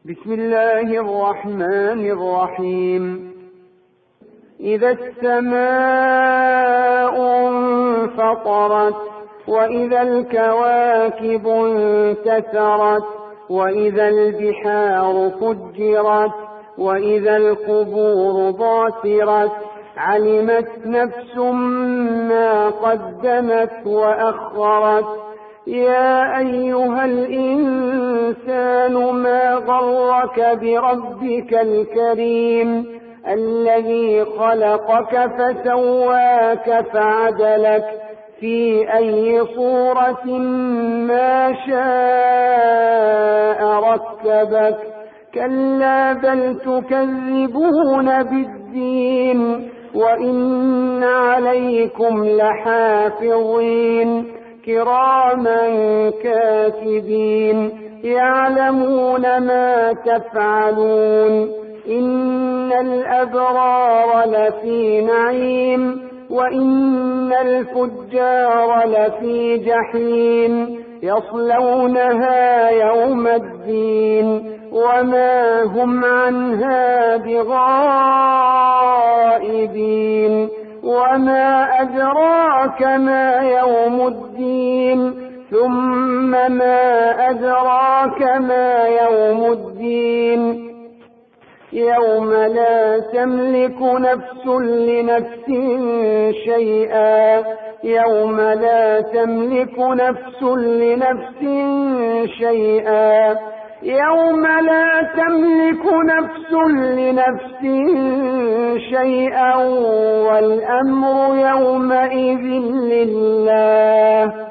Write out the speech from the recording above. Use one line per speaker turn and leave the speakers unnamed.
بسم الله الرحمن الرحيم. إذا السماء انفطرت وإذا الكواكب انتثرت وإذا البحار فجرت وإذا القبور بعثرت علمت نفس ما قدمت وأخرت. يا أيها الإنسان ما غرك بربك الكريم الذي خلقك فسواك فعدلك في أي صورة ما شاء ركبك. كلا بل تكذبون بالدين وإن عليكم لحافظين كراما كاتبين يعلمون ما تفعلون. إن الأبرار لفي نعيم وإن الفجار لفي جحيم يصلونها يوم الدين وما هم عنها بغائبين. وما أدراك ما يوم الدين ثم ما أدراك ما يوم الدين يوم لا تملك نفس لنفس شيئا يوم لا تملك نفس لنفس شيئا يوم لا تملك نفس لنفس شيئا والأمر يومئذ لله.